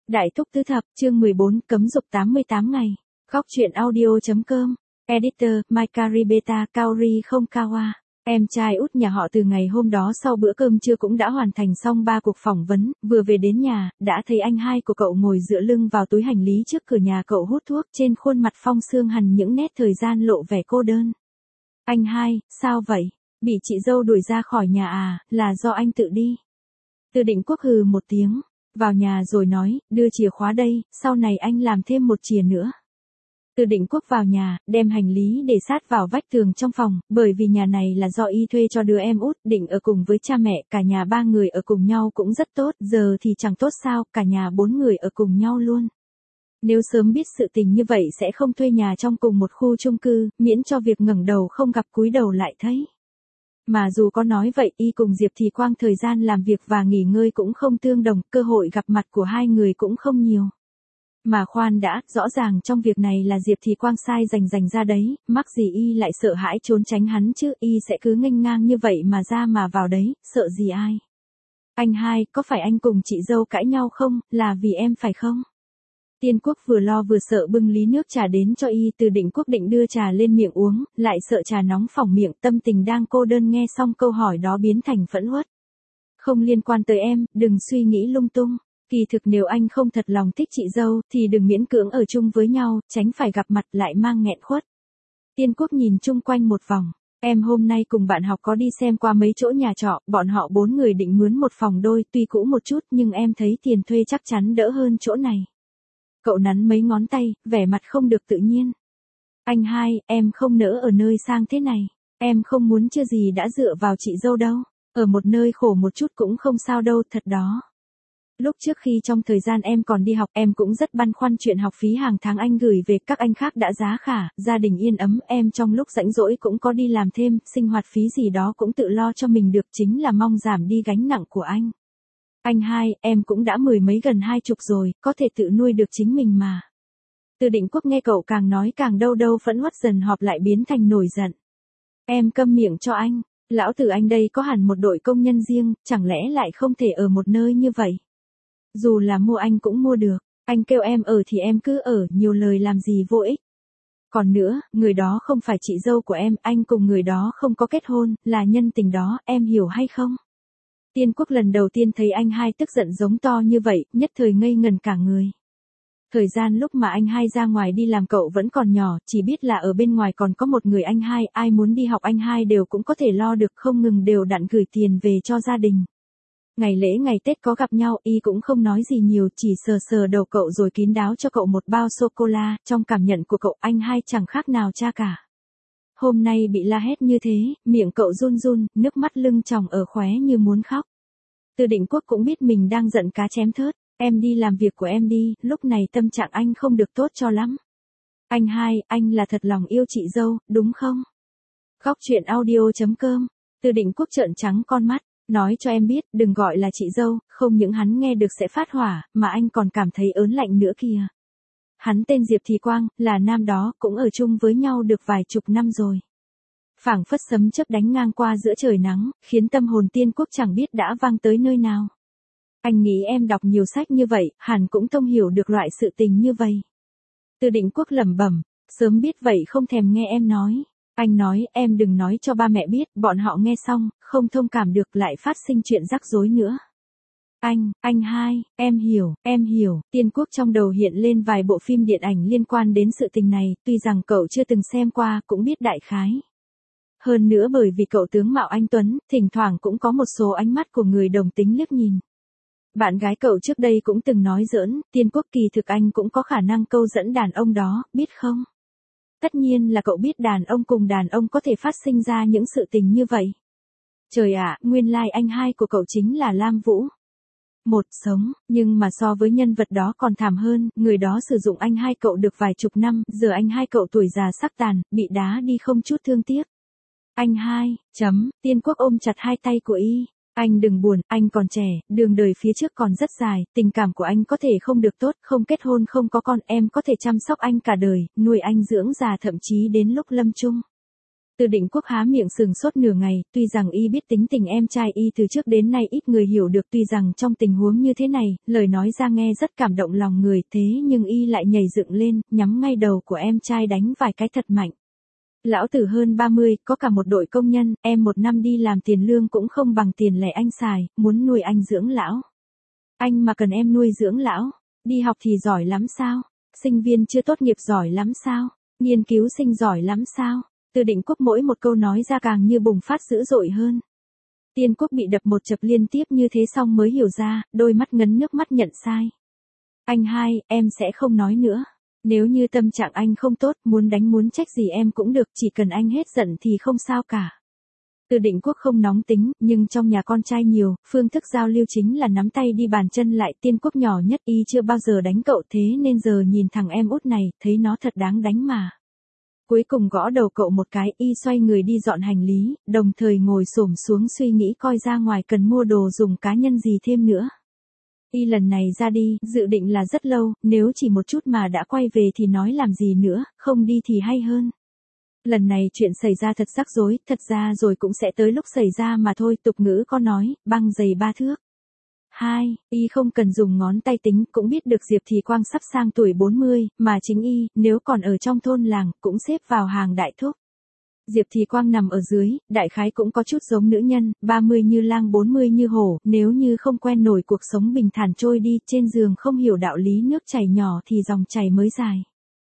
Đại thúc tứ thập, chương 14, cấm dục 88 ngày. Góc truyện audio.com. Editor, Maikari Kaori không Kawa. Em trai út nhà họ từ ngày hôm đó sau bữa cơm trưa cũng đã hoàn thành xong 3 cuộc phỏng vấn, vừa về đến nhà, đã thấy anh hai của cậu ngồi dựa lưng vào túi hành lý trước cửa nhà cậu hút thuốc, trên khuôn mặt Phong Sương hằn những nét thời gian lộ vẻ cô đơn. Anh hai, sao vậy? Bị chị dâu đuổi ra khỏi nhà à, là do anh tự đi. Từ Định Quốc hừ một tiếng, vào nhà rồi nói, đưa chìa khóa đây, sau này anh làm thêm một chìa nữa. Từ Định Quốc vào nhà, đem hành lý để sát vào vách tường trong phòng, bởi vì nhà này là do y thuê cho đứa em út, định ở cùng với cha mẹ, cả nhà 3 người ở cùng nhau cũng rất tốt, giờ thì chẳng tốt sao, cả nhà 4 người ở cùng nhau luôn. Nếu sớm biết sự tình như vậy sẽ không thuê nhà trong cùng một khu chung cư, miễn cho việc ngẩng đầu không gặp cúi đầu lại thấy. Mà dù có nói vậy, y cùng Diệp Thì Quang thời gian làm việc và nghỉ ngơi cũng không tương đồng, cơ hội gặp mặt của hai người cũng không nhiều. Mà khoan đã, rõ ràng trong việc này là Diệp Thì Quang sai dành ra đấy, mắc gì y lại sợ hãi trốn tránh hắn chứ, y sẽ cứ nghênh ngang như vậy mà ra mà vào đấy, sợ gì ai. Anh hai, có phải anh cùng chị dâu cãi nhau không, là vì em phải không? Tiên Quốc vừa lo vừa sợ bưng ly nước trà đến cho y. Từ Định Quốc định đưa trà lên miệng uống, lại sợ trà nóng phỏng miệng, tâm tình đang cô đơn nghe xong câu hỏi đó biến thành phẫn uất. Không liên quan tới em, đừng suy nghĩ lung tung. Kỳ thực nếu anh không thật lòng thích chị dâu, thì đừng miễn cưỡng ở chung với nhau, tránh phải gặp mặt lại mang nghẹn khuất. Tiên Quốc nhìn chung quanh một vòng. Em hôm nay cùng bạn học có đi xem qua mấy chỗ nhà trọ, bọn họ 4 người định mướn một phòng đôi, tuy cũ một chút nhưng em thấy tiền thuê chắc chắn đỡ hơn chỗ này. Cậu nắn mấy ngón tay, vẻ mặt không được tự nhiên. Anh hai, em không nỡ ở nơi sang thế này. Em không muốn chưa gì đã dựa vào chị dâu đâu. Ở một nơi khổ một chút cũng không sao đâu, thật đó. Lúc trước khi trong thời gian em còn đi học, em cũng rất băn khoăn chuyện học phí hàng tháng anh gửi về, các anh khác đã giá khả, gia đình yên ấm, em trong lúc rảnh rỗi cũng có đi làm thêm, sinh hoạt phí gì đó cũng tự lo cho mình được, chính là mong giảm đi gánh nặng của anh. Anh hai, em cũng đã 10 mấy gần 20 rồi, có thể tự nuôi được chính mình mà. Từ Định Quốc nghe cậu càng nói càng đâu phẫn uất dần họp lại biến thành nổi giận. Em câm miệng cho anh, lão tử anh đây có hẳn một đội công nhân riêng, chẳng lẽ lại không thể ở một nơi như vậy? Dù là mua anh cũng mua được, anh kêu em ở thì em cứ ở, nhiều lời làm gì vô ích. Còn nữa, người đó không phải chị dâu của em, anh cùng người đó không có kết hôn, là nhân tình đó, em hiểu hay không? Tiên Quốc lần đầu tiên thấy anh hai tức giận giống to như vậy, nhất thời ngây ngần cả người. Thời gian lúc mà anh hai ra ngoài đi làm cậu vẫn còn nhỏ, chỉ biết là ở bên ngoài còn có một người anh hai, ai muốn đi học anh hai đều cũng có thể lo được, không ngừng đều đặn gửi tiền về cho gia đình. Ngày lễ ngày Tết có gặp nhau, y cũng không nói gì nhiều, chỉ sờ đầu cậu rồi kín đáo cho cậu một bao sô-cô-la, trong cảm nhận của cậu anh hai chẳng khác nào cha cả. Hôm nay bị la hét như thế, miệng cậu run, nước mắt lưng tròng ở khóe như muốn khóc. Từ Định Quốc cũng biết mình đang giận cá chém thớt, em đi làm việc của em đi, lúc này tâm trạng anh không được tốt cho lắm. Anh hai, anh là thật lòng yêu chị dâu, đúng không? Góc truyện audio.com. Từ Định Quốc trợn trắng con mắt, nói cho em biết, đừng gọi là chị dâu, không những hắn nghe được sẽ phát hỏa, mà anh còn cảm thấy ớn lạnh nữa kìa. Hắn tên Diệp Thì Quang, là nam đó, cũng ở chung với nhau được vài chục năm rồi. Phảng phất sấm chớp đánh ngang qua giữa trời nắng, khiến tâm hồn Tiên Quốc chẳng biết đã vang tới nơi nào. Anh nghĩ em đọc nhiều sách như vậy, hẳn cũng thông hiểu được loại sự tình như vậy. Từ Định Quốc lẩm bẩm, sớm biết vậy không thèm nghe em nói. Anh nói, em đừng nói cho ba mẹ biết, bọn họ nghe xong, không thông cảm được lại phát sinh chuyện rắc rối nữa. Anh hai, em hiểu, Tiên Quốc trong đầu hiện lên vài bộ phim điện ảnh liên quan đến sự tình này, tuy rằng cậu chưa từng xem qua, cũng biết đại khái. Hơn nữa bởi vì cậu tướng mạo anh tuấn, thỉnh thoảng cũng có một số ánh mắt của người đồng tính liếc nhìn. Bạn gái cậu trước đây cũng từng nói giỡn, Tiên Quốc kỳ thực anh cũng có khả năng câu dẫn đàn ông đó, biết không? Tất nhiên là cậu biết đàn ông cùng đàn ông có thể phát sinh ra những sự tình như vậy. Trời ạ, nguyên lai anh hai của cậu chính là Lam Vũ. Một sống, nhưng mà so với nhân vật đó còn thảm hơn, người đó sử dụng anh hai cậu được vài chục năm, giờ anh hai cậu tuổi già sắc tàn, bị đá đi không chút thương tiếc. Anh hai, Tiên Quốc ôm chặt hai tay của y. Anh đừng buồn, anh còn trẻ, đường đời phía trước còn rất dài, tình cảm của anh có thể không được tốt, không kết hôn không có con, em có thể chăm sóc anh cả đời, nuôi anh dưỡng già thậm chí đến lúc lâm chung. Từ Định Quốc há miệng sừng sốt nửa ngày, tuy rằng y biết tính tình em trai y từ trước đến nay ít người hiểu được, tuy rằng trong tình huống như thế này, lời nói ra nghe rất cảm động lòng người, thế nhưng y lại nhảy dựng lên, nhắm ngay đầu của em trai đánh vài cái thật mạnh. Lão tử hơn 30, có cả một đội công nhân, em một năm đi làm tiền lương cũng không bằng tiền lẻ anh xài, muốn nuôi anh dưỡng lão. Anh mà cần em nuôi dưỡng lão, đi học thì giỏi lắm sao? Sinh viên chưa tốt nghiệp giỏi lắm sao? Nghiên cứu sinh giỏi lắm sao? Từ Định Quốc mỗi một câu nói ra càng như bùng phát dữ dội hơn. Tiên Quốc bị đập một chập liên tiếp như thế xong mới hiểu ra, đôi mắt ngấn nước mắt nhận sai. Anh hai, em sẽ không nói nữa. Nếu như tâm trạng anh không tốt, muốn đánh muốn trách gì em cũng được, chỉ cần anh hết giận thì không sao cả. Từ Định Quốc không nóng tính, nhưng trong nhà con trai nhiều, phương thức giao lưu chính là nắm tay đi bàn chân lại. Tiên Quốc nhỏ nhất y chưa bao giờ đánh cậu, thế nên giờ nhìn thằng em út này, thấy nó thật đáng đánh mà. Cuối cùng gõ đầu cậu một cái, y xoay người đi dọn hành lý, đồng thời ngồi xổm xuống suy nghĩ coi ra ngoài cần mua đồ dùng cá nhân gì thêm nữa. Y lần này ra đi, dự định là rất lâu, nếu chỉ một chút mà đã quay về thì nói làm gì nữa, không đi thì hay hơn. Lần này chuyện xảy ra thật rắc rối, thật ra rồi cũng sẽ tới lúc xảy ra mà thôi, tục ngữ có nói, băng dày 3 thước. 2. Y không cần dùng ngón tay tính, cũng biết được Diệp Thì Quang sắp sang tuổi 40, mà chính y, nếu còn ở trong thôn làng, cũng xếp vào hàng đại thúc. Diệp Thì Quang nằm ở dưới, đại khái cũng có chút giống nữ nhân, 30 như lang 40 như hổ, nếu như không quen nổi cuộc sống bình thản trôi đi, trên giường không hiểu đạo lý nước chảy nhỏ thì dòng chảy mới dài.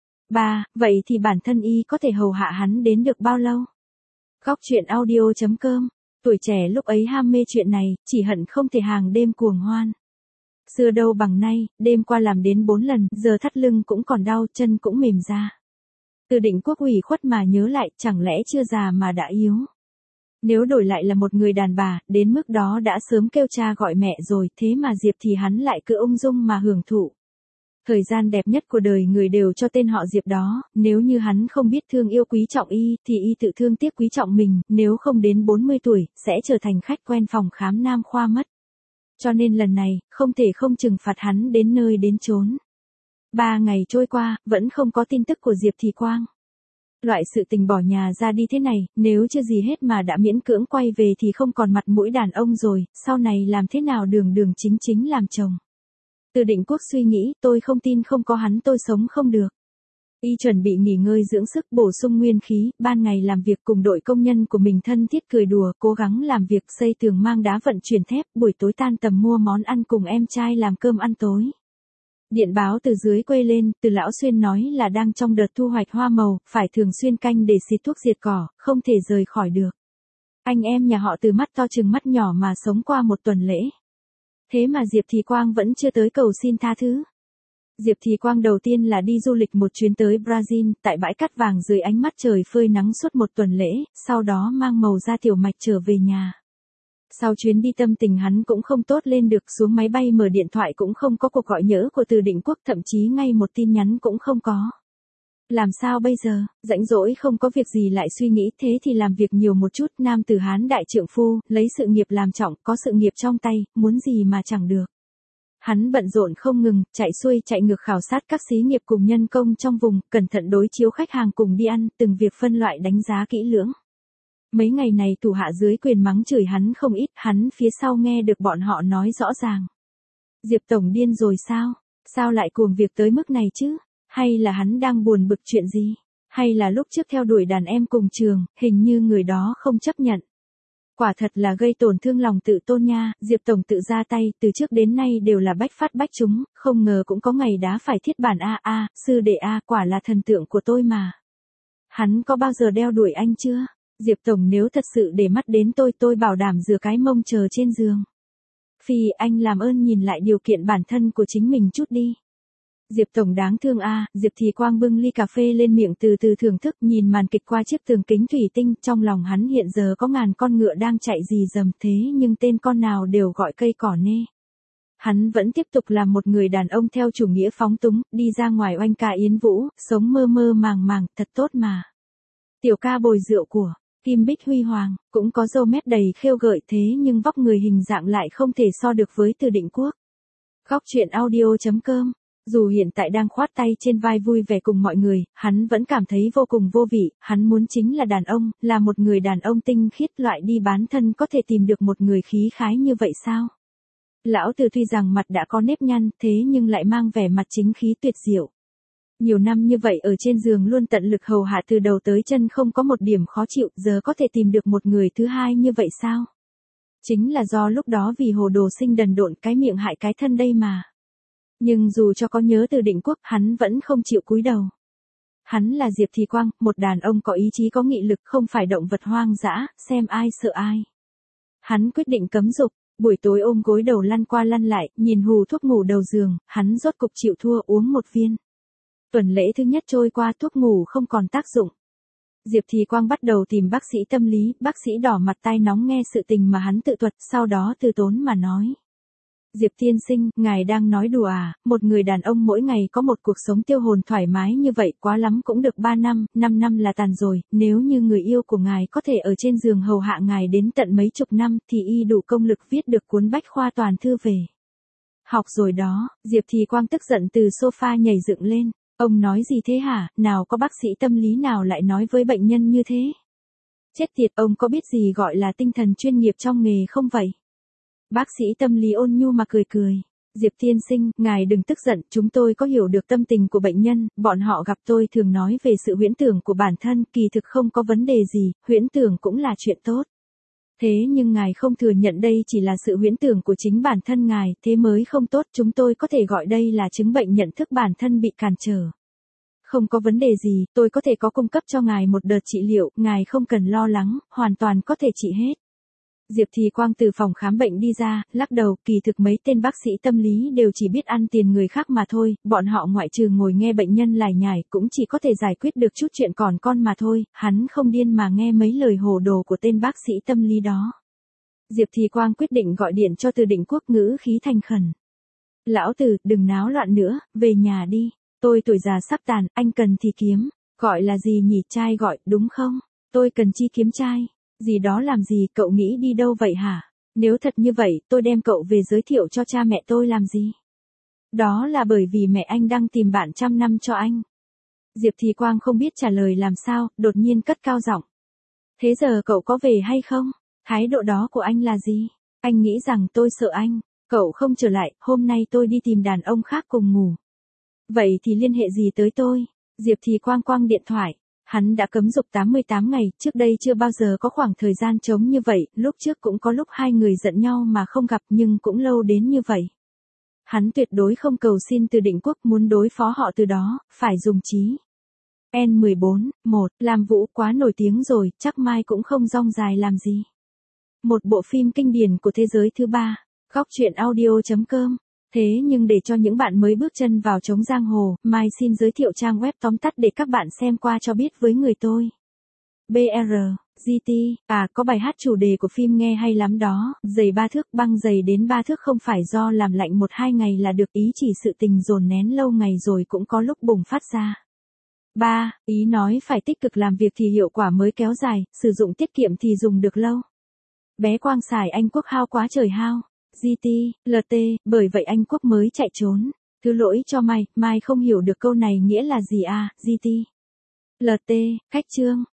3. Vậy thì bản thân y có thể hầu hạ hắn đến được bao lâu? Góc truyện audio.com. Tuổi trẻ lúc ấy ham mê chuyện này, chỉ hận không thể hàng đêm cuồng hoan. Xưa đâu bằng nay, đêm qua làm đến 4 lần, giờ thắt lưng cũng còn đau, chân cũng mềm ra. Từ Định Quốc ủy khuất mà nhớ lại, chẳng lẽ chưa già mà đã yếu. Nếu đổi lại là một người đàn bà, đến mức đó đã sớm kêu cha gọi mẹ rồi, thế mà Diệp thì hắn lại cứ ung dung mà hưởng thụ. Thời gian đẹp nhất của đời người đều cho tên họ Diệp đó, nếu như hắn không biết thương yêu quý trọng y, thì y tự thương tiếc quý trọng mình, nếu không đến 40 tuổi, sẽ trở thành khách quen phòng khám nam khoa mất. Cho nên lần này, không thể không trừng phạt hắn đến nơi đến chốn. 3 ngày trôi qua, vẫn không có tin tức của Diệp Thì Quang. Loại sự tình bỏ nhà ra đi thế này, nếu chưa gì hết mà đã miễn cưỡng quay về thì không còn mặt mũi đàn ông rồi, sau này làm thế nào đường đường chính chính làm chồng. Từ Định Quốc suy nghĩ, tôi không tin không có hắn tôi sống không được. Y chuẩn bị nghỉ ngơi dưỡng sức bổ sung nguyên khí, ban ngày làm việc cùng đội công nhân của mình thân thiết cười đùa, cố gắng làm việc xây tường mang đá vận chuyển thép, buổi tối tan tầm mua món ăn cùng em trai làm cơm ăn tối. Điện báo từ dưới quê lên, Từ Lão Xuyên nói là đang trong đợt thu hoạch hoa màu, phải thường xuyên canh để xịt thuốc diệt cỏ, không thể rời khỏi được. Anh em nhà họ Từ mắt to chừng mắt nhỏ mà sống qua một tuần lễ. Thế mà Diệp Thì Quang vẫn chưa tới cầu xin tha thứ. Diệp Thì Quang đầu tiên là đi du lịch một chuyến tới Brazil, tại bãi cát vàng dưới ánh mắt trời phơi nắng suốt một tuần lễ, sau đó mang màu da tiểu mạch trở về nhà. Sau chuyến đi tâm tình hắn cũng không tốt lên được, xuống máy bay mở điện thoại cũng không có cuộc gọi nhỡ của Từ Định Quốc, thậm chí ngay một tin nhắn cũng không có. Làm sao bây giờ, rảnh rỗi không có việc gì lại suy nghĩ, thế thì làm việc nhiều một chút, nam tử Hán đại trượng phu, lấy sự nghiệp làm trọng, có sự nghiệp trong tay, muốn gì mà chẳng được. Hắn bận rộn không ngừng, chạy xuôi chạy ngược khảo sát các xí nghiệp cùng nhân công trong vùng, cẩn thận đối chiếu khách hàng cùng đi ăn, từng việc phân loại đánh giá kỹ lưỡng. Mấy ngày này thủ hạ dưới quyền mắng chửi hắn không ít, hắn phía sau nghe được bọn họ nói rõ ràng. Diệp tổng điên rồi sao? Sao lại cuồng việc tới mức này chứ? Hay là hắn đang buồn bực chuyện gì? Hay là lúc trước theo đuổi đàn em cùng trường, hình như người đó không chấp nhận. Quả thật là gây tổn thương lòng tự tôn nha, Diệp tổng tự ra tay, từ trước đến nay đều là bách phát bách trúng, không ngờ cũng có ngày đá phải thiết bản sư đệ quả là thần tượng của tôi mà. Hắn có bao giờ đeo đuổi anh chưa? Diệp tổng nếu thật sự để mắt đến tôi bảo đảm rửa cái mông chờ trên giường. Phi, anh làm ơn nhìn lại điều kiện bản thân của chính mình chút đi. Diệp tổng đáng thương Diệp Thì Quang bưng ly cà phê lên miệng từ từ thưởng thức, nhìn màn kịch qua chiếc tường kính thủy tinh, trong lòng hắn hiện giờ có ngàn con ngựa đang chạy rì rầm, thế nhưng tên con nào đều gọi cây cỏ nê. Hắn vẫn tiếp tục làm một người đàn ông theo chủ nghĩa phóng túng, đi ra ngoài oanh ca yến vũ, sống mơ mơ màng, thật tốt mà. Tiểu ca bồi rượu của Kim Bích Huy Hoàng, cũng có râu mép đầy khêu gợi, thế nhưng vóc người hình dạng lại không thể so được với Từ Định Quốc. Góc truyện audio.com Dù hiện tại đang khoát tay trên vai vui vẻ cùng mọi người, hắn vẫn cảm thấy vô cùng vô vị, hắn muốn chính là đàn ông, là một người đàn ông tinh khiết, loại đi bán thân có thể tìm được một người khí khái như vậy sao? Lão Từ tuy rằng mặt đã có nếp nhăn, thế nhưng lại mang vẻ mặt chính khí tuyệt diệu. Nhiều năm như vậy ở trên giường luôn tận lực hầu hạ từ đầu tới chân không có một điểm khó chịu, giờ có thể tìm được một người thứ hai như vậy sao? Chính là do lúc đó vì hồ đồ sinh đần độn cái miệng hại cái thân đây mà. Nhưng dù cho có nhớ Từ Định Quốc, hắn vẫn không chịu cúi đầu. Hắn là Diệp Thì Quang, một đàn ông có ý chí có nghị lực, không phải động vật hoang dã, xem ai sợ ai. Hắn quyết định cấm dục, buổi tối ôm gối đầu lăn qua lăn lại, nhìn hù thuốc ngủ đầu giường, hắn rốt cục chịu thua uống một viên. Tuần lễ thứ nhất trôi qua, thuốc ngủ không còn tác dụng. Diệp Thì Quang bắt đầu tìm bác sĩ tâm lý, bác sĩ đỏ mặt tai nóng nghe sự tình mà hắn tự thuật, sau đó từ tốn mà nói. Diệp tiên sinh, ngài đang nói đùa à, một người đàn ông mỗi ngày có một cuộc sống tiêu hồn thoải mái như vậy quá lắm cũng được 3 năm, 5 năm là tàn rồi, nếu như người yêu của ngài có thể ở trên giường hầu hạ ngài đến tận mấy chục năm thì y đủ công lực viết được cuốn bách khoa toàn thư về. Học rồi đó, Diệp Thì Quang tức giận từ sofa nhảy dựng lên, ông nói gì thế hả, nào có bác sĩ tâm lý nào lại nói với bệnh nhân như thế? Chết tiệt, ông có biết gì gọi là tinh thần chuyên nghiệp trong nghề không vậy? Bác sĩ tâm lý ôn nhu mà cười cười. Diệp tiên sinh, ngài đừng tức giận, chúng tôi có hiểu được tâm tình của bệnh nhân, bọn họ gặp tôi thường nói về sự huyễn tưởng của bản thân, kỳ thực không có vấn đề gì, huyễn tưởng cũng là chuyện tốt. Thế nhưng ngài không thừa nhận đây chỉ là sự huyễn tưởng của chính bản thân ngài, thế mới không tốt, chúng tôi có thể gọi đây là chứng bệnh nhận thức bản thân bị cản trở. Không có vấn đề gì, tôi có thể có cung cấp cho ngài một đợt trị liệu, ngài không cần lo lắng, hoàn toàn có thể trị hết. Diệp Thì Quang từ phòng khám bệnh đi ra, lắc đầu, kỳ thực mấy tên bác sĩ tâm lý đều chỉ biết ăn tiền người khác mà thôi, bọn họ ngoại trừ ngồi nghe bệnh nhân lải nhải cũng chỉ có thể giải quyết được chút chuyện còn con mà thôi, hắn không điên mà nghe mấy lời hồ đồ của tên bác sĩ tâm lý đó. Diệp Thì Quang quyết định gọi điện cho Từ Định Quốc, ngữ khí thành khẩn. Lão Từ, đừng náo loạn nữa, về nhà đi, tôi tuổi già sắp tàn, anh cần thì kiếm, gọi là gì nhỉ, trai gọi, đúng không? Tôi cần chi kiếm trai. Gì đó làm gì, cậu nghĩ đi đâu vậy hả? Nếu thật như vậy, tôi đem cậu về giới thiệu cho cha mẹ tôi làm gì? Đó là bởi vì mẹ anh đang tìm bạn 100 năm cho anh. Diệp Thì Quang không biết trả lời làm sao, đột nhiên cất cao giọng. Thế giờ cậu có về hay không? Thái độ đó của anh là gì? Anh nghĩ rằng tôi sợ anh. Cậu không trở lại, hôm nay tôi đi tìm đàn ông khác cùng ngủ. Vậy thì liên hệ gì tới tôi? Diệp Thì Quang quăng điện thoại. Hắn đã cấm dục 88 ngày, trước đây chưa bao giờ có khoảng thời gian trống như vậy, lúc trước cũng có lúc hai người giận nhau mà không gặp nhưng cũng lâu đến như vậy. Hắn tuyệt đối không cầu xin Từ Định Quốc, muốn đối phó họ từ đó, phải dùng trí. N14, 1, Lam Vũ quá nổi tiếng rồi, chắc mai cũng không rong dài làm gì. Một bộ phim kinh điển của thế giới thứ ba, góc truyện audio.com. Thế nhưng để cho những bạn mới bước chân vào trống giang hồ, Mai xin giới thiệu trang web tóm tắt để các bạn xem qua cho biết với người tôi. BR, GT, có bài hát chủ đề của phim nghe hay lắm đó, giày 3 thước, băng giày đến 3 thước không phải do làm lạnh 1-2 ngày là được, ý chỉ sự tình dồn nén lâu ngày rồi cũng có lúc bùng phát ra. 3. Ý nói phải tích cực làm việc thì hiệu quả mới kéo dài, sử dụng tiết kiệm thì dùng được lâu. Bé Quang xài Anh Quốc hao quá trời hao. GT, LT, bởi vậy Anh Quốc mới chạy trốn. Thứ lỗi cho Mai không hiểu được câu này nghĩa là gì à, GT. LT, khách trương.